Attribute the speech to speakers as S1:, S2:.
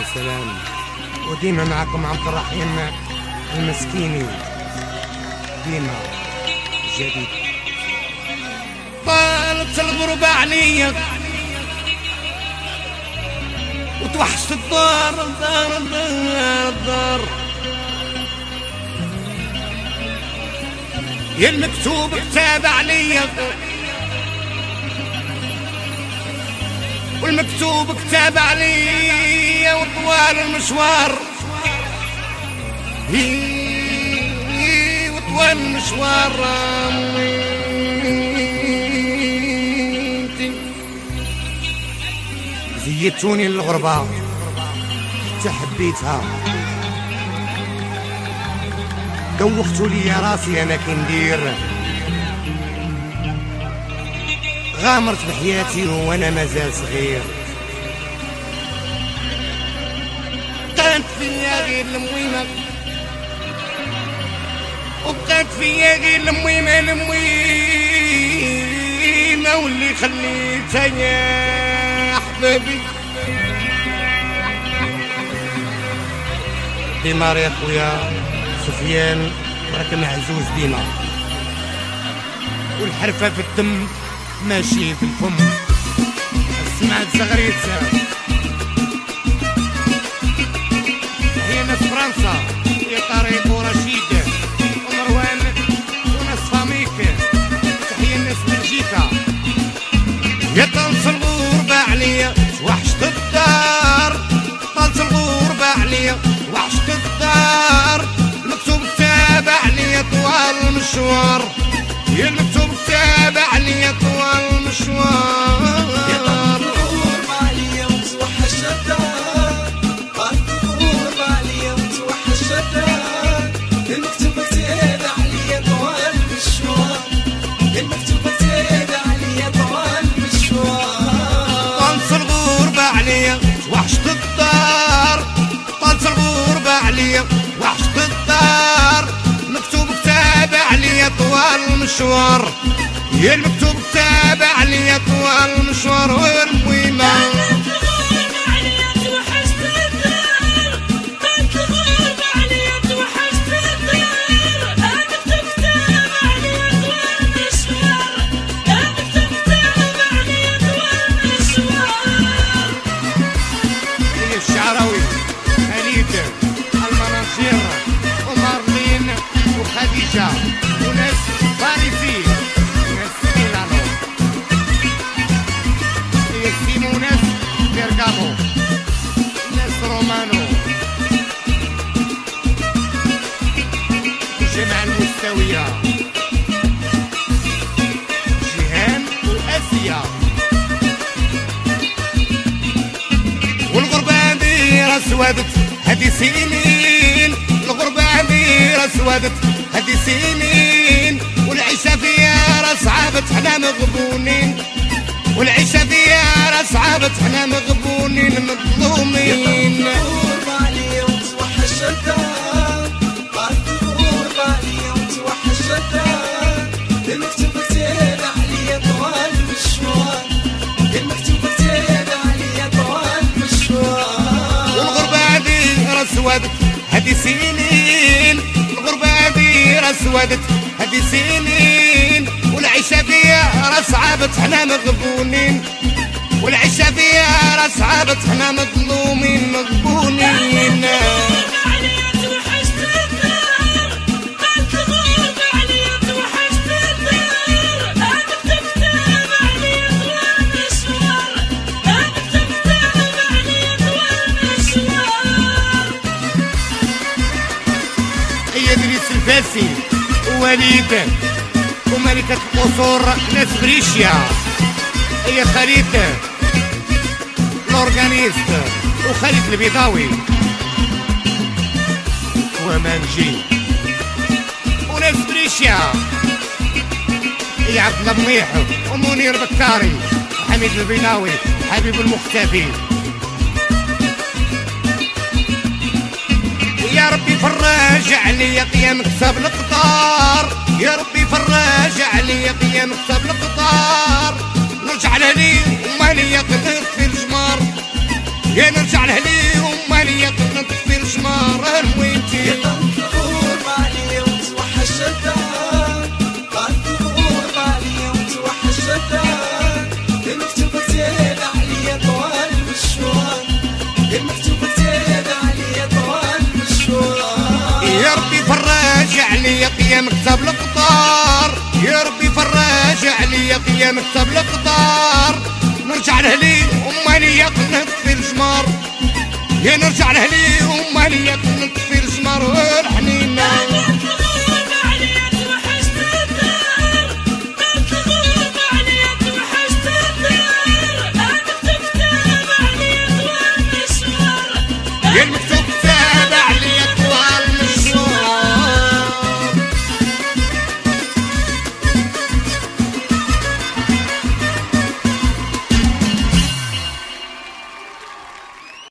S1: سلام. وديما معكم عبد الرحيم المسكيني، ديما جديد. طالت الغربة عليا وتوحشت الدار الدار يا المكتوب كتاب عليا والمكتوب كتاب عليا وطوال المشوار وطوال المشوار زيتوني الغربة تحبيتها دوختوا لي راسي انا كندير غامرت بحياتي وانا مازال صغير كانت فيا غير المويمة وبقات فيا غير المويمة واللي خليتها يا حبابي ديما يا خويا سفيان راك معزوز ديما والحرفة في الدم ماشي في الفم. سمعت زغريت هي ناس فرنسا يا طريق ورشيد ومروان وناس فاميك تحية الناس بلجيكا يا طلت الغربة عليا وحشت الدار طلت الغربة عليا وحشت الدار المكتوب كتاب عليا طوال المشوار يا المكتوب كتاب عليا طوال المشوار
S2: يا طلت الغربة عليا وتوحش الدار طلت الغربة عليا وتوحش الدار المكتوب كتاب عليا طوال المشوار المكتوب كتاب عليا طوال المشوار
S1: طلت الغربة عليا وحشت الدار طلت الغربة عليا وحشت الدار مكتوب كتاب عليا طوال المشوار يا المكتوب كتاب عليا طوال المشوار والمهمة الشعراوي هنيد المناصير ومارلين وخديجة وناس باريسي ناس ميلانو يسيمو ناس بيرغامو ناس رومانو الجامعة المستوية جيهان وآسيا والغربة عندي سوادت هدي سنين الغربة عندي سوادت هدي سنين والعيشة فيها راس عابت حنا مغبونين والعيشة فيها راس عابت حنا مغبونين مظلومين
S2: يا طلت الغربة عليا وتوحش الدار طلت الغربة عليا وتوحش الدار المكتوب كتاب عليا طوال المشوار المكتوب كتاب عليا طوال المشوار
S1: والغربة عندي سوادت هدي سنين الغربة عندي سوادت هدي سنين والعيشة فيها راس عابت حنا مغبونين والعيشة فيها راس عابت حنا مظلومين مغبونين هي دريس الفاسي ووليد وملكة القصور ناس بريشيا هي خالد الأورغانيست وخالد البيضاوي ومانجي وناس بريشيا هي عبد الله منيح ومنير بكاري وحميد البيضاوي حبيب المختفي يا ربي فرج عليا قيام كتاب القطار يا ربي فرج عليا قيام كتاب القطار نرجع لهلي وما ليا قدر في الجمار يا نرجع لهلي وما الجمار وينتي
S2: غنثور معليا وتوحش الدار غنثور معليا وتوحش الدار المكتوب زين عليا طوال المشوار المكتوب زين عليا طوال المشوار
S1: يا ربي فرج عليا يا مكتب القطار يا ربي فرج عليا يا مكتب القطار نرجع لهلي ومالي نطفي الجمار يا نرجع لهلي ومالي نطفي الجمار والحنينه